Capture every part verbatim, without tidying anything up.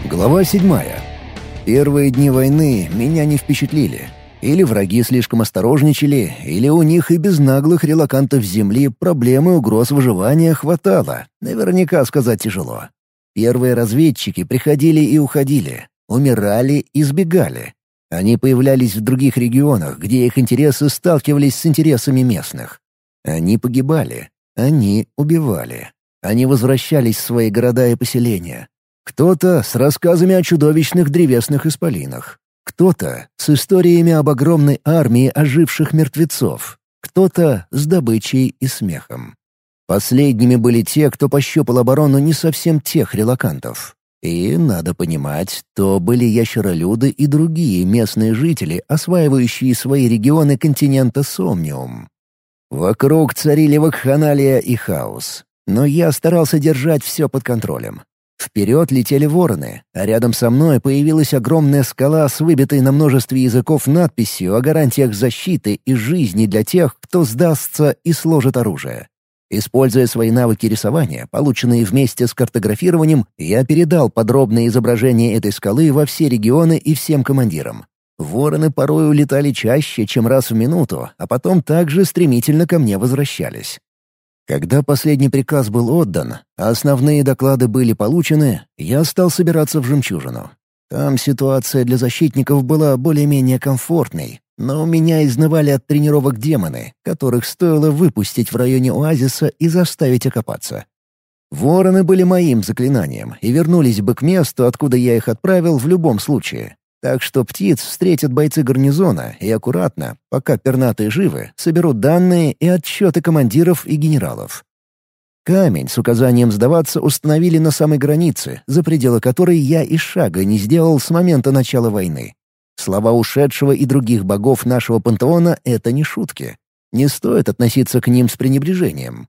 Глава седьмая. Первые дни войны меня не впечатлили. Или враги слишком осторожничали, или у них и без наглых релокантов земли проблемы угроз выживания хватало. Наверняка сказать тяжело. Первые разведчики приходили и уходили, умирали и сбегали. Они появлялись в других регионах, где их интересы сталкивались с интересами местных. Они погибали, они убивали. Они возвращались в свои города и поселения. Кто-то с рассказами о чудовищных древесных исполинах. Кто-то с историями об огромной армии оживших мертвецов. Кто-то с добычей и смехом. Последними были те, кто пощупал оборону не совсем тех релокантов. И, надо понимать, то были ящеролюды и другие местные жители, осваивающие свои регионы континента Сомниум. Вокруг царили вакханалия и хаос. Но я старался держать все под контролем. Вперед летели вороны, а рядом со мной появилась огромная скала с выбитой на множестве языков надписью о гарантиях защиты и жизни для тех, кто сдастся и сложит оружие. Используя свои навыки рисования, полученные вместе с картографированием, я передал подробное изображение этой скалы во все регионы и всем командирам. Вороны порой улетали чаще, чем раз в минуту, а потом также стремительно ко мне возвращались. Когда последний приказ был отдан, а основные доклады были получены, я стал собираться в «Жемчужину». Там ситуация для защитников была более-менее комфортной, но меня изнывали от тренировок демоны, которых стоило выпустить в районе оазиса и заставить окопаться. Вороны были моим заклинанием и вернулись бы к месту, откуда я их отправил в любом случае. Так что птиц встретят бойцы гарнизона и аккуратно, пока пернатые живы, соберут данные и отчеты командиров и генералов. Камень с указанием сдаваться установили на самой границе, за пределы которой я и шага не сделал с момента начала войны. Слова ушедшего и других богов нашего пантеона — это не шутки. Не стоит относиться к ним с пренебрежением.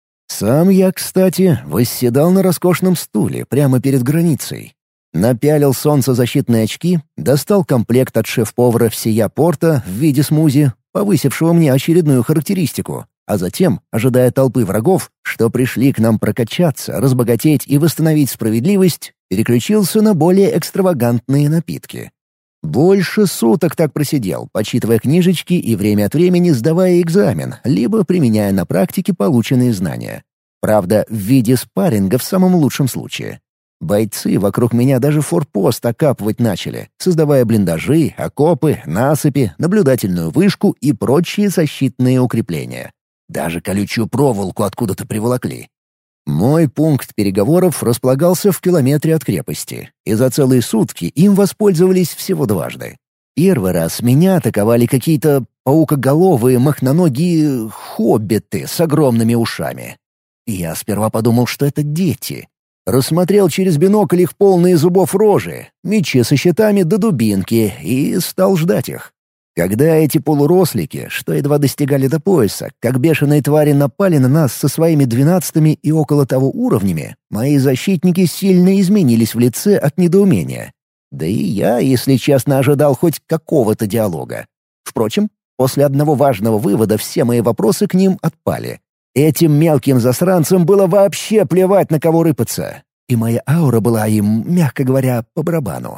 Сам я, кстати, восседал на роскошном стуле прямо перед границей. Напялил солнцезащитные очки, достал комплект от шеф-повара всея порта в виде смузи, повысившего мне очередную характеристику, а затем, ожидая толпы врагов, что пришли к нам прокачаться, разбогатеть и восстановить справедливость, переключился на более экстравагантные напитки. Больше суток так просидел, почитывая книжечки и время от времени сдавая экзамен, либо применяя на практике полученные знания. Правда, в виде спарринга в самом лучшем случае. Бойцы вокруг меня даже форпост окапывать начали, создавая блиндажи, окопы, насыпи, наблюдательную вышку и прочие защитные укрепления. Даже колючую проволоку откуда-то приволокли. Мой пункт переговоров располагался в километре от крепости, и за целые сутки им воспользовались всего дважды. Первый раз меня атаковали какие-то паукоголовые махноногие хоббиты с огромными ушами. Я сперва подумал, что это дети. Рассмотрел через бинокль их полные зубов рожи, мечи со щитами до дубинки, и стал ждать их. Когда эти полурослики, что едва достигали до пояса, как бешеные твари напали на нас со своими двенадцатыми и около того уровнями, мои защитники сильно изменились в лице от недоумения. Да и я, если честно, ожидал хоть какого-то диалога. Впрочем, после одного важного вывода все мои вопросы к ним отпали. Этим мелким засранцам было вообще плевать, на кого рыпаться. И моя аура была им, мягко говоря, по барабану.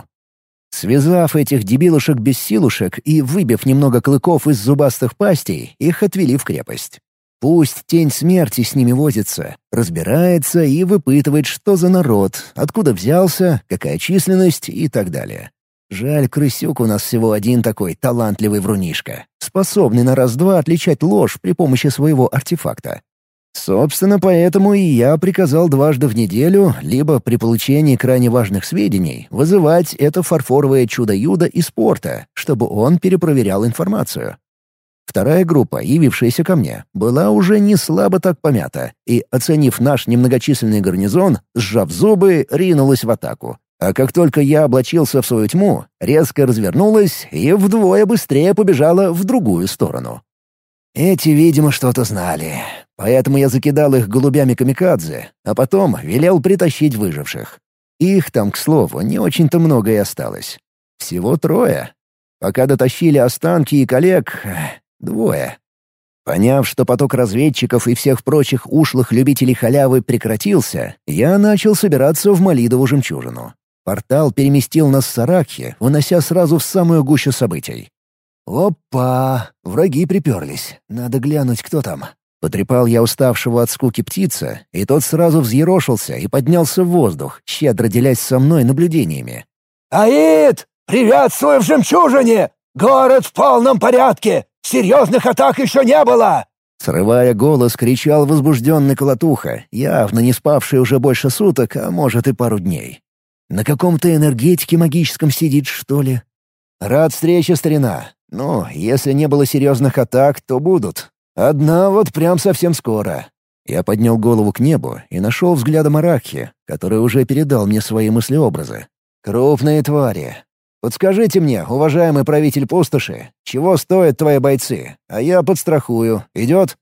Связав этих дебилушек-бессилушек и выбив немного клыков из зубастых пастей, их отвели в крепость. Пусть тень смерти с ними возится, разбирается и выпытывает, что за народ, откуда взялся, какая численность и так далее. Жаль, крысюк у нас всего один такой талантливый врунишка, способный на раз-два отличать ложь при помощи своего артефакта. Собственно, поэтому и я приказал дважды в неделю, либо при получении крайне важных сведений, вызывать это фарфоровое чудо-юдо из порта, чтобы он перепроверял информацию. Вторая группа, явившаяся ко мне, была уже не слабо так помята, и, оценив наш немногочисленный гарнизон, сжав зубы, ринулась в атаку. А как только я облачился в свою тьму, резко развернулась и вдвое быстрее побежала в другую сторону. Эти, видимо, что-то знали, поэтому я закидал их голубями-камикадзе, а потом велел притащить выживших. Их там, к слову, не очень-то много и осталось. Всего трое. Пока дотащили останки и коллег — двое. Поняв, что поток разведчиков и всех прочих ушлых любителей халявы прекратился, я начал собираться в Молидову жемчужину. Портал переместил нас с Аракхи, унося сразу в самую гущу событий. «Опа! Враги приперлись. Надо глянуть, кто там». Потрепал я уставшего от скуки птица, и тот сразу взъерошился и поднялся в воздух, щедро делясь со мной наблюдениями. «Аид! Приветствую в жемчужине! Город в полном порядке! Серьезных атак еще не было!» Срывая голос, кричал возбужденный Колотуха, явно не спавший уже больше суток, а может и пару дней. «На каком-то энергетике магическом сидит, что ли?» «Рад встрече, старина. Ну, если не было серьезных атак, то будут. Одна вот прям совсем скоро». Я поднял голову к небу и нашел взглядом Аракхи, который уже передал мне свои мыслеобразы. «Крупные твари. Подскажите мне, уважаемый правитель пустоши, чего стоят твои бойцы, а я подстрахую. Идет?»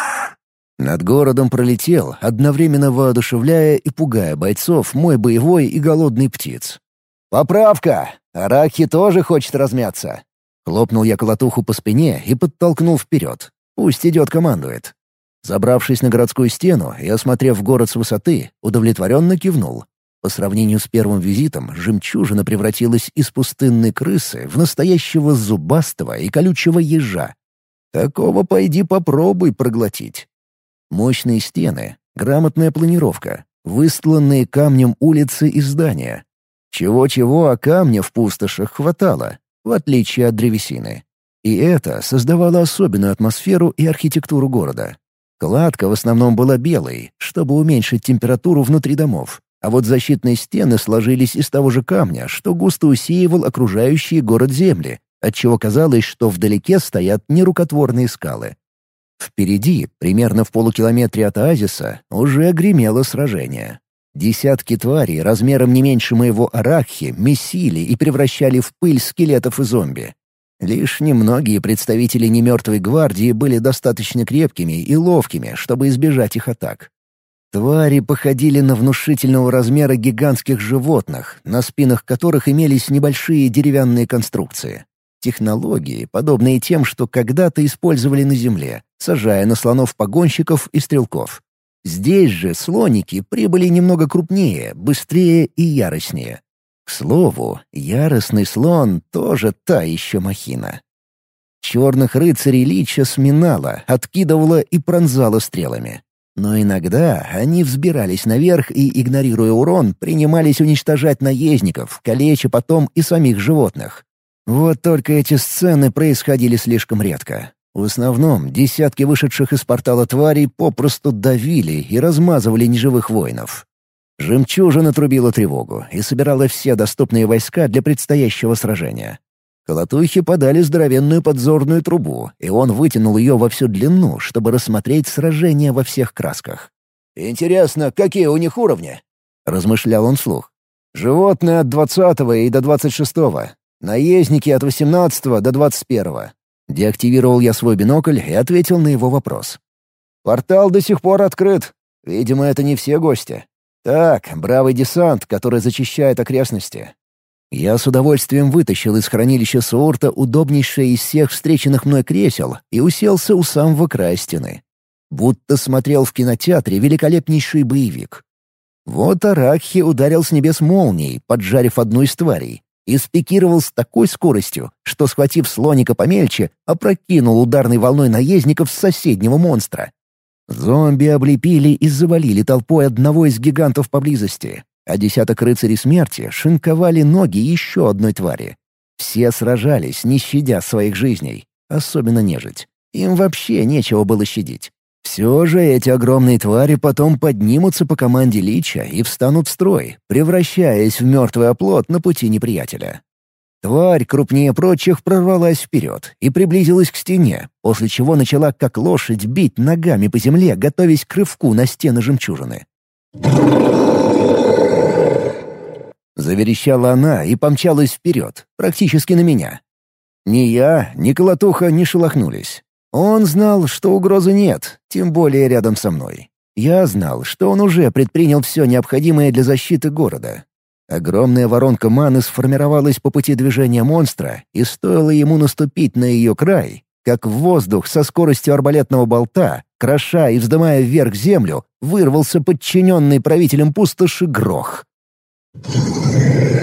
Над городом пролетел, одновременно воодушевляя и пугая бойцов, мой боевой и голодный птиц. «Поправка! Аракхи тоже хочет размяться!» Хлопнул я Колотуху по спине и подтолкнул вперед. «Пусть идет, командует». Забравшись на городскую стену и осмотрев город с высоты, удовлетворенно кивнул. По сравнению с первым визитом, жемчужина превратилась из пустынной крысы в настоящего зубастого и колючего ежа. Такого пойди попробуй проглотить. Мощные стены, грамотная планировка, выстланные камнем улицы и здания. Чего-чего, а камня в пустошах хватало, в отличие от древесины. И это создавало особенную атмосферу и архитектуру города. Кладка в основном была белой, чтобы уменьшить температуру внутри домов, а вот защитные стены сложились из того же камня, что густо усеивал окружающие город земли, отчего казалось, что вдалеке стоят нерукотворные скалы. Впереди, примерно в полукилометре от оазиса, уже гремело сражение. Десятки тварей размером не меньше моего Аракхи месили и превращали в пыль скелетов и зомби. Лишь немногие представители немертвой гвардии были достаточно крепкими и ловкими, чтобы избежать их атак. Твари походили на внушительного размера гигантских животных, на спинах которых имелись небольшие деревянные конструкции. Технологии, подобные тем, что когда-то использовали на Земле, сажая на слонов-погонщиков и стрелков. Здесь же слоники прибыли немного крупнее, быстрее и яростнее. К слову, яростный слон тоже та еще махина. Черных рыцарей Лича сминала, откидывала и пронзала стрелами. Но иногда они взбирались наверх и, игнорируя урон, принимались уничтожать наездников, калеча потом и самих животных. Вот только эти сцены происходили слишком редко. В основном десятки вышедших из портала тварей попросту давили и размазывали неживых воинов. Жемчужина трубила тревогу и собирала все доступные войска для предстоящего сражения. Колотухи подали здоровенную подзорную трубу, и он вытянул ее во всю длину, чтобы рассмотреть сражение во всех красках. «Интересно, какие у них уровни?» — размышлял он вслух. «Животные от двадцатого и до двадцать шестого, наездники от восемнадцатого до двадцать первого». Деактивировал я свой бинокль и ответил на его вопрос. «Портал до сих пор открыт. Видимо, это не все гости. Так, бравый десант, который зачищает окрестности». Я с удовольствием вытащил из хранилища Суорта удобнейшее из всех встреченных мной кресел и уселся у самого края стены. Будто смотрел в кинотеатре великолепнейший боевик. Вот Аракхи ударил с небес молнией, поджарив одну из тварей, и спикировал с такой скоростью, что, схватив слоника помельче, опрокинул ударной волной наездников с соседнего монстра. Зомби облепили и завалили толпой одного из гигантов поблизости, а десяток рыцарей смерти шинковали ноги еще одной твари. Все сражались, не щадя своих жизней, особенно нежить. Им вообще нечего было щадить. Все же эти огромные твари потом поднимутся по команде Лича и встанут в строй, превращаясь в мертвый оплот на пути неприятеля. Тварь крупнее прочих прорвалась вперед и приблизилась к стене, после чего начала как лошадь бить ногами по земле, готовясь к рывку на стены жемчужины. Заверещала она и помчалась вперед, практически на меня. Ни я, ни Колотуха не шелохнулись. Он знал, что угрозы нет, тем более рядом со мной. Я знал, что он уже предпринял все необходимое для защиты города. Огромная воронка маны сформировалась по пути движения монстра, и стоило ему наступить на ее край, как в воздух со скоростью арбалетного болта, кроша и вздымая вверх землю, вырвался подчиненный правителем пустоши грох.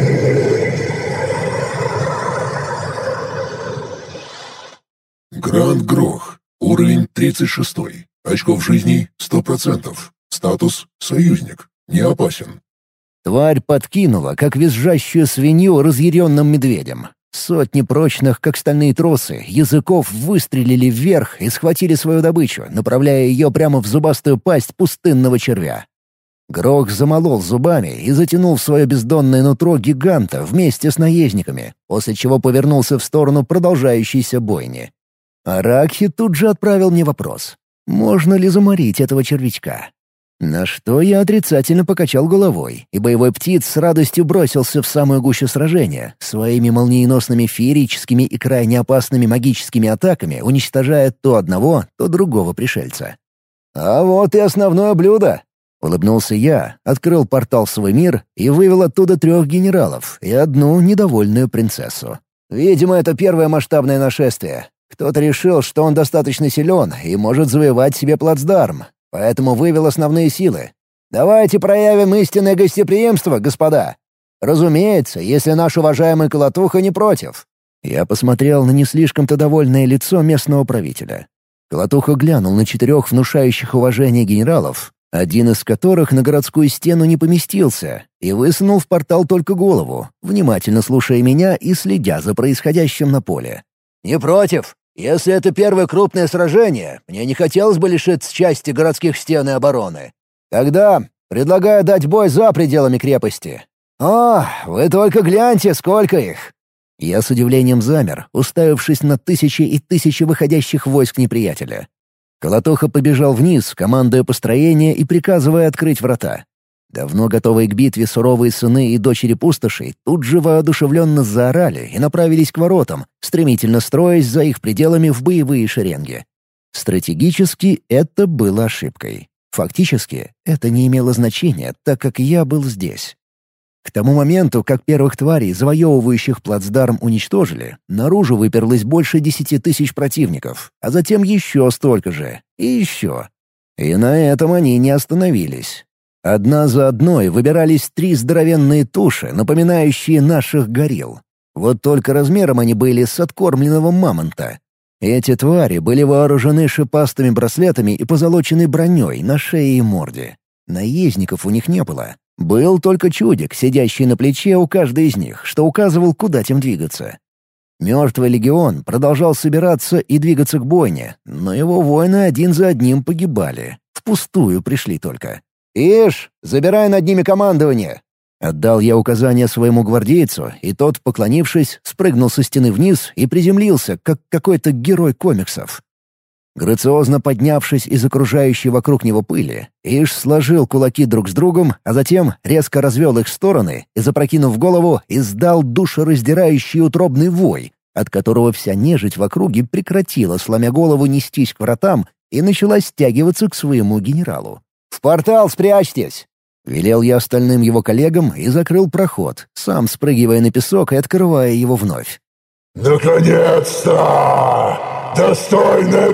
Лейтенант Грох. Уровень тридцать шесть. Очков жизни сто процентов. Статус «Союзник». Не опасен. Тварь подкинула, как визжащую свинью разъяренным медведем. Сотни прочных, как стальные тросы, языков выстрелили вверх и схватили свою добычу, направляя ее прямо в зубастую пасть пустынного червя. Грох замолол зубами и затянул в свое бездонное нутро гиганта вместе с наездниками, после чего повернулся в сторону продолжающейся бойни. Аракхи тут же отправил мне вопрос. Можно ли заморить этого червячка? На что я отрицательно покачал головой, и боевой птиц с радостью бросился в самую гущу сражения, своими молниеносными феерическими и крайне опасными магическими атаками уничтожая то одного, то другого пришельца. «А вот и основное блюдо!» — улыбнулся я, открыл портал в свой мир и вывел оттуда трех генералов и одну недовольную принцессу. «Видимо, это первое масштабное нашествие. Кто-то решил, что он достаточно силен и может завоевать себе плацдарм. Поэтому вывел основные силы. Давайте проявим истинное гостеприимство, господа. Разумеется, если наш уважаемый Колотуха не против». Я посмотрел на не слишком-то довольное лицо местного правителя. Колотуха глянул на четырех внушающих уважение генералов, один из которых на городскую стену не поместился, и высунул в портал только голову, внимательно слушая меня и следя за происходящим на поле. «Не против. Если это первое крупное сражение, мне не хотелось бы лишиться части городских стен и обороны. Тогда предлагаю дать бой за пределами крепости. О, вы только гляньте, сколько их!» Я с удивлением замер, уставившись на тысячи и тысячи выходящих войск неприятеля. Колотуха побежал вниз, командуя построение и приказывая открыть врата. Давно готовые к битве суровые сыны и дочери пустошей тут же воодушевленно заорали и направились к воротам, стремительно строясь за их пределами в боевые шеренги. Стратегически это было ошибкой. Фактически это не имело значения, так как я был здесь. К тому моменту, как первых тварей, завоевывающих плацдарм, уничтожили, наружу выперлось больше десяти тысяч противников, а затем еще столько же, и еще. И на этом они не остановились. Одна за одной выбирались три здоровенные туши, напоминающие наших горилл. Вот только размером они были с откормленного мамонта. Эти твари были вооружены шипастыми браслетами и позолоченной броней на шее и морде. Наездников у них не было. Был только чудик, сидящий на плече у каждой из них, что указывал, куда тем двигаться. Мертвый легион продолжал собираться и двигаться к бойне, но его воины один за одним погибали. Впустую пришли только. «Ишь, забирай над ними командование!» Отдал я указание своему гвардейцу, и тот, поклонившись, спрыгнул со стены вниз и приземлился, как какой-то герой комиксов. Грациозно поднявшись из окружающей вокруг него пыли, Иш сложил кулаки друг с другом, а затем резко развел их в стороны и, запрокинув голову, издал душераздирающий утробный вой, от которого вся нежить в округе прекратила, сломя голову, нестись к вратам и начала стягиваться к своему генералу. «В портал спрячьтесь!» — велел я остальным его коллегам и закрыл проход, сам спрыгивая на песок и открывая его вновь. «Наконец-то! Достойная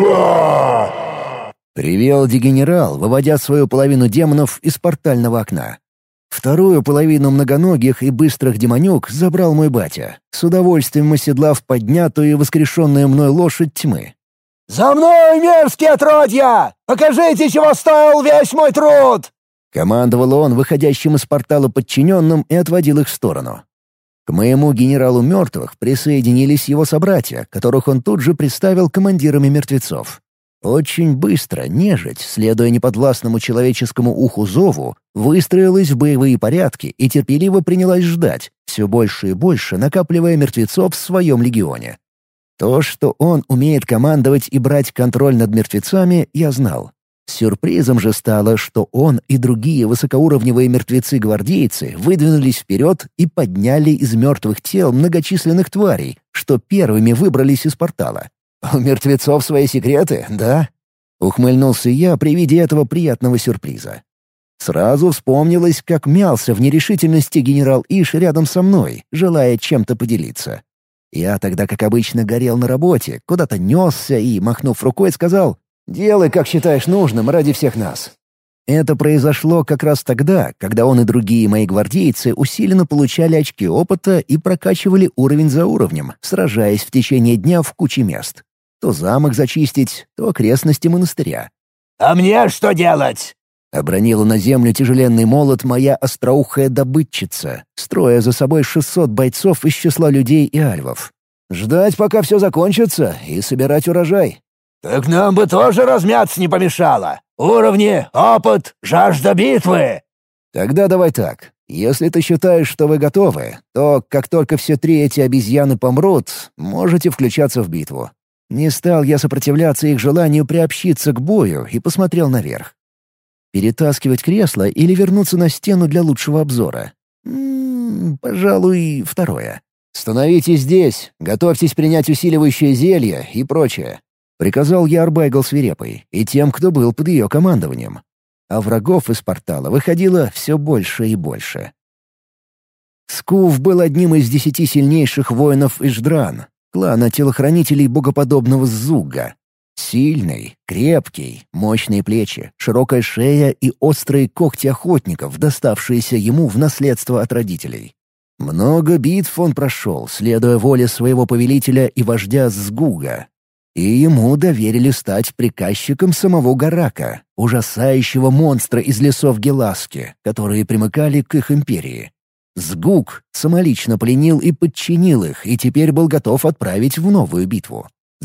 битва!» — привел дегенерал, выводя свою половину демонов из портального окна. Вторую половину многоногих и быстрых демонюк забрал мой батя, с удовольствием оседлав поднятую и воскрешенную мной лошадь тьмы. «За мной, мерзкие отродья! Покажите, чего стоил весь мой труд!» Командовал он выходящим из портала подчиненным и отводил их в сторону. К моему генералу мертвых присоединились его собратья, которых он тут же представил командирами мертвецов. Очень быстро нежить, следуя неподвластному человеческому уху зову, выстроилась в боевые порядки и терпеливо принялась ждать, все больше и больше накапливая мертвецов в своем легионе. То, что он умеет командовать и брать контроль над мертвецами, я знал. Сюрпризом же стало, что он и другие высокоуровневые мертвецы-гвардейцы выдвинулись вперед и подняли из мертвых тел многочисленных тварей, что первыми выбрались из портала. «У мертвецов свои секреты, да?» — ухмыльнулся я при виде этого приятного сюрприза. Сразу вспомнилось, как мялся в нерешительности генерал Иш рядом со мной, желая чем-то поделиться. Я тогда, как обычно, горел на работе, куда-то несся и, махнув рукой, сказал: «Делай, как считаешь нужным, ради всех нас». Это произошло как раз тогда, когда он и другие мои гвардейцы усиленно получали очки опыта и прокачивали уровень за уровнем, сражаясь в течение дня в куче мест. То замок зачистить, то окрестности монастыря. «А мне что делать?» — обронила на землю тяжеленный молот моя остроухая добытчица, строя за собой шестьсот бойцов из числа людей и альвов. «Ждать, пока все закончится, и собирать урожай». «Так нам бы тоже размяться не помешало. Уровни, опыт, жажда битвы». «Тогда давай так. Если ты считаешь, что вы готовы, то, как только все три эти обезьяны помрут, можете включаться в битву». Не стал я сопротивляться их желанию приобщиться к бою и посмотрел наверх. Перетаскивать кресло или вернуться на стену для лучшего обзора? М-м, пожалуй, второе. «Становитесь здесь, готовьтесь принять усиливающее зелье и прочее», — приказал я Арбайгл свирепой и тем, кто был под ее командованием. А врагов из портала выходило все больше и больше. Скуф был одним из десяти сильнейших воинов Иждран, клана телохранителей богоподобного Зуга. Сильный, крепкий, мощные плечи, широкая шея и острые когти охотников, доставшиеся ему в наследство от родителей. Много битв он прошел, следуя воле своего повелителя и вождя Сгуга. И ему доверили стать приказчиком самого Гарака, ужасающего монстра из лесов Геласки, которые примыкали к их империи. Сгуг самолично пленил и подчинил их, и теперь был готов отправить в новую битву.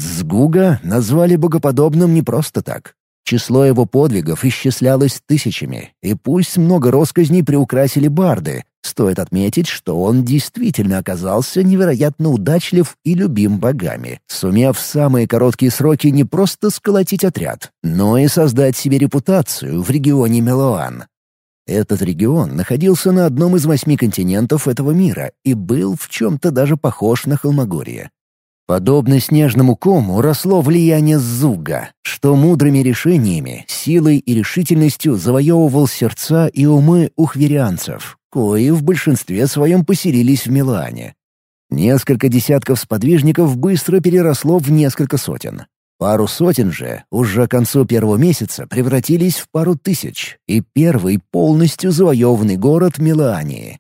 Сгуга назвали богоподобным не просто так. Число его подвигов исчислялось тысячами, и пусть много россказней приукрасили барды, стоит отметить, что он действительно оказался невероятно удачлив и любим богами, сумев в самые короткие сроки не просто сколотить отряд, но и создать себе репутацию в регионе Мелоан. Этот регион находился на одном из восьми континентов этого мира и был в чем-то даже похож на Холмогорье. Подобно снежному кому росло влияние Зуга, что мудрыми решениями, силой и решительностью завоевывал сердца и умы ухверианцев, кои в большинстве своем поселились в Милане. Несколько десятков сподвижников быстро переросло в несколько сотен. Пару сотен же уже к концу первого месяца превратились в пару тысяч, и первый полностью завоеванный город Милании.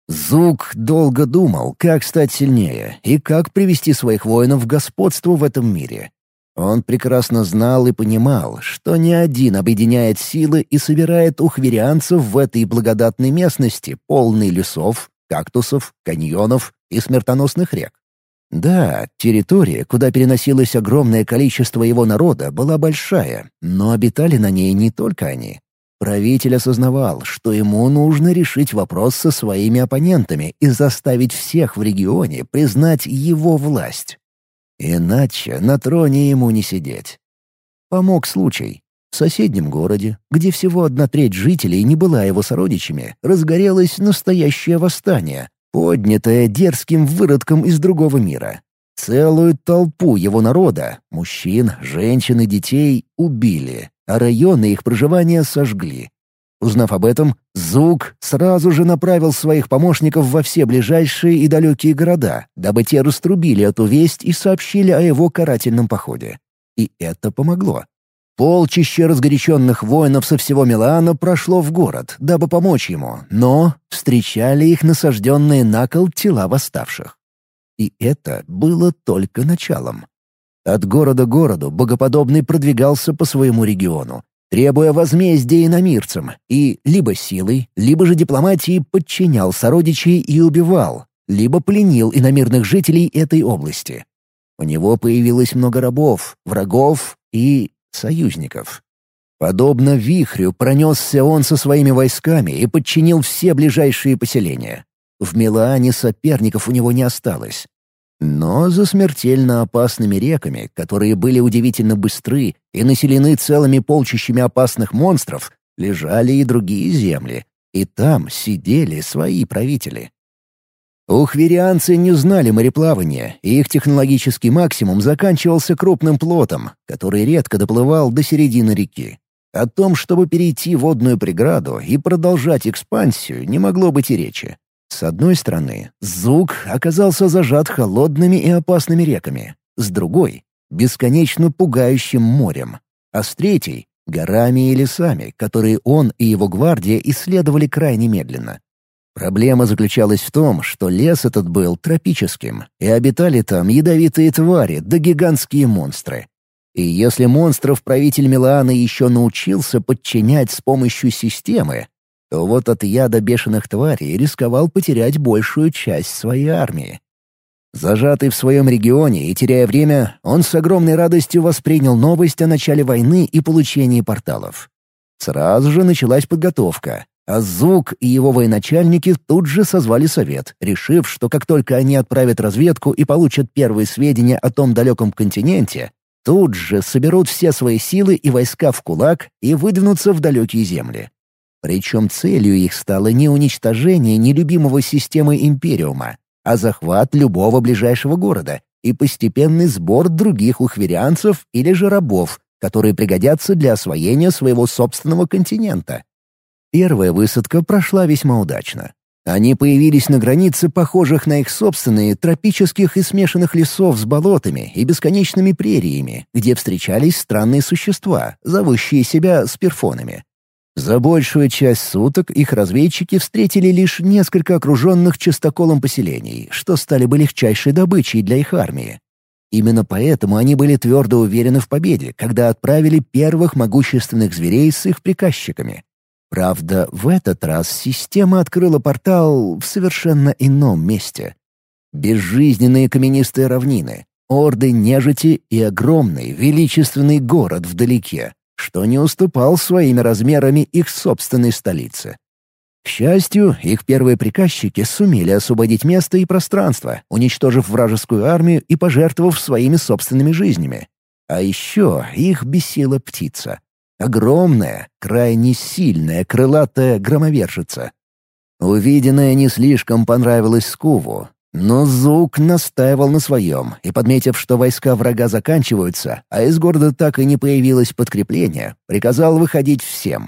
Зуг долго думал, как стать сильнее и как привести своих воинов в господство в этом мире. Он прекрасно знал и понимал, что не один объединяет силы и собирает ухверианцев в этой благодатной местности, полной лесов, кактусов, каньонов и смертоносных рек. Да, территория, куда переносилось огромное количество его народа, была большая, но обитали на ней не только они. Правитель осознавал, что ему нужно решить вопрос со своими оппонентами и заставить всех в регионе признать его власть. Иначе на троне ему не сидеть. Помог случай. В соседнем городе, где всего одна треть жителей не была его сородичами, разгорелось настоящее восстание, поднятое дерзким выродком из другого мира. Целую толпу его народа, мужчин, женщин и детей, убили, а районы их проживания сожгли. Узнав об этом, Зуг сразу же направил своих помощников во все ближайшие и далекие города, дабы те раструбили эту весть и сообщили о его карательном походе. И это помогло. Полчище разгоряченных воинов со всего Милана прошло в город, дабы помочь ему, но встречали их насажденные на кол тела восставших. И это было только началом. От города к городу богоподобный продвигался по своему региону, требуя возмездия иномирцам, и либо силой, либо же дипломатией подчинял сородичей и убивал, либо пленил иномирных жителей этой области. У него появилось много рабов, врагов и союзников. Подобно вихрю пронесся он со своими войсками и подчинил все ближайшие поселения. В Милане соперников у него не осталось. Но за смертельно опасными реками, которые были удивительно быстры и населены целыми полчищами опасных монстров, лежали и другие земли, и там сидели свои правители. Ухверианцы не знали мореплавания, и их технологический максимум заканчивался крупным плотом, который редко доплывал до середины реки. О том, чтобы перейти водную преграду и продолжать экспансию, не могло быть и речи. С одной стороны, Зуг оказался зажат холодными и опасными реками, с другой — бесконечно пугающим морем, а с третьей — горами и лесами, которые он и его гвардия исследовали крайне медленно. Проблема заключалась в том, что лес этот был тропическим, и обитали там ядовитые твари да гигантские монстры. И если монстров правитель Милаана еще научился подчинять с помощью системы, то вот от яда бешеных тварей рисковал потерять большую часть своей армии. Зажатый в своем регионе и теряя время, он с огромной радостью воспринял новость о начале войны и получении порталов. Сразу же началась подготовка, а Зук и его военачальники тут же созвали совет, решив, что как только они отправят разведку и получат первые сведения о том далеком континенте, тут же соберут все свои силы и войска в кулак и выдвинутся в далекие земли. Причем целью их стало не уничтожение нелюбимого системы Империума, а захват любого ближайшего города и постепенный сбор других ухверянцев или же рабов, которые пригодятся для освоения своего собственного континента. Первая высадка прошла весьма удачно. Они появились на границе похожих на их собственные тропических и смешанных лесов с болотами и бесконечными прериями, где встречались странные существа, зовущие себя спирфонами. За большую часть суток их разведчики встретили лишь несколько окруженных чистоколом поселений, что стали бы легчайшей добычей для их армии. Именно поэтому они были твердо уверены в победе, когда отправили первых могущественных зверей с их приказчиками. Правда, в этот раз система открыла портал в совершенно ином месте. Безжизненные каменистые равнины, орды нежити и огромный величественный город вдалеке, что не уступал своими размерами их собственной столице. К счастью, их первые приказчики сумели освободить место и пространство, уничтожив вражескую армию и пожертвовав своими собственными жизнями. А еще их бесила птица. Огромная, крайне сильная крылатая громовержица. Увиденное не слишком понравилось Скуву, но Зук настаивал на своем, и, подметив, что войска врага заканчиваются, а из города так и не появилось подкрепление, приказал выходить всем.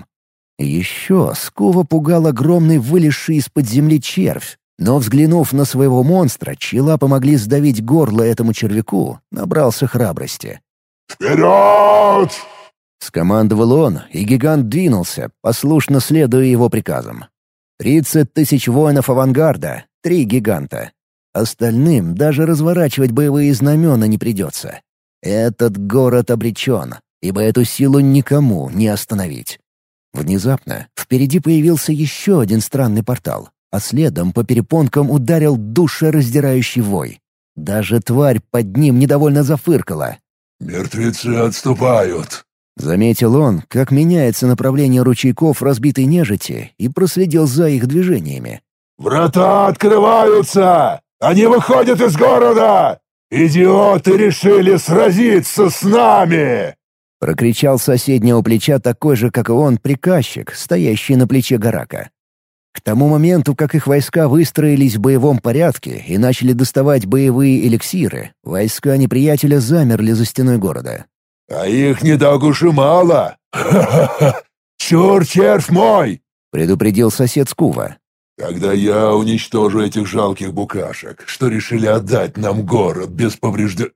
Еще Скува пугал огромный вылезший из-под земли червь, но, взглянув на своего монстра, чьи лапы могли сдавить горло этому червяку, набрался храбрости. «Вперед!» — скомандовал он, и гигант двинулся, послушно следуя его приказам. Тридцать тысяч воинов авангарда, три гиганта. Остальным даже разворачивать боевые знамена не придется. Этот город обречен, ибо эту силу никому не остановить. Внезапно впереди появился еще один странный портал, а следом по перепонкам ударил душераздирающий вой. Даже тварь под ним недовольно зафыркала. «Мертвецы отступают!» Заметил он, как меняется направление ручейков разбитой нежити, и проследил за их движениями. «Врата открываются! Они выходят из города! Идиоты решили сразиться с нами!» Прокричал с соседнего плеча такой же, как и он, приказчик, стоящий на плече Гарака. К тому моменту, как их войска выстроились в боевом порядке и начали доставать боевые эликсиры, войска неприятеля замерли за стеной города. «А их не так уж и мало! Ха-ха-ха! Чур, червь мой!» — предупредил сосед Скува. «Когда я уничтожу этих жалких букашек, что решили отдать нам город без повреждений...»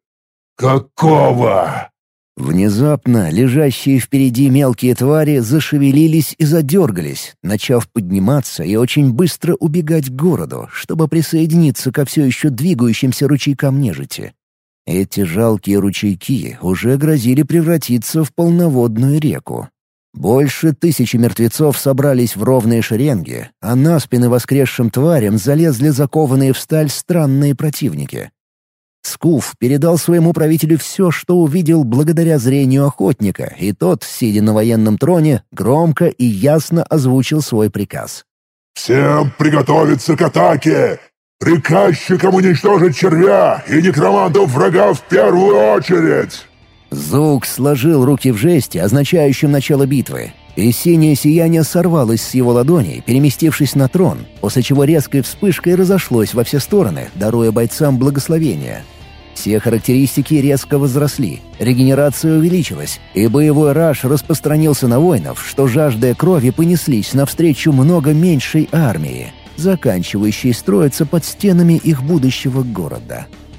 «Какого?» Внезапно лежащие впереди мелкие твари зашевелились и задергались, начав подниматься и очень быстро убегать к городу, чтобы присоединиться ко все еще двигающимся ручейкам нежити. Эти жалкие ручейки уже грозили превратиться в полноводную реку. Больше тысячи мертвецов собрались в ровные шеренги, а на спины воскресшим тварям залезли закованные в сталь странные противники. Скуф передал своему правителю все, что увидел благодаря зрению охотника, и тот, сидя на военном троне, громко и ясно озвучил свой приказ. «Всем приготовиться к атаке! Приказчикам уничтожить червя и некромантов врага в первую очередь!» Зук сложил руки в жесте, означающем начало битвы, и синее сияние сорвалось с его ладоней, переместившись на трон, после чего резкой вспышкой разошлось во все стороны, даруя бойцам благословение. Все характеристики резко возросли, регенерация увеличилась, и боевой раж распространился на воинов, что, жаждая крови, понеслись навстречу много меньшей армии, заканчивающей строиться под стенами их будущего города.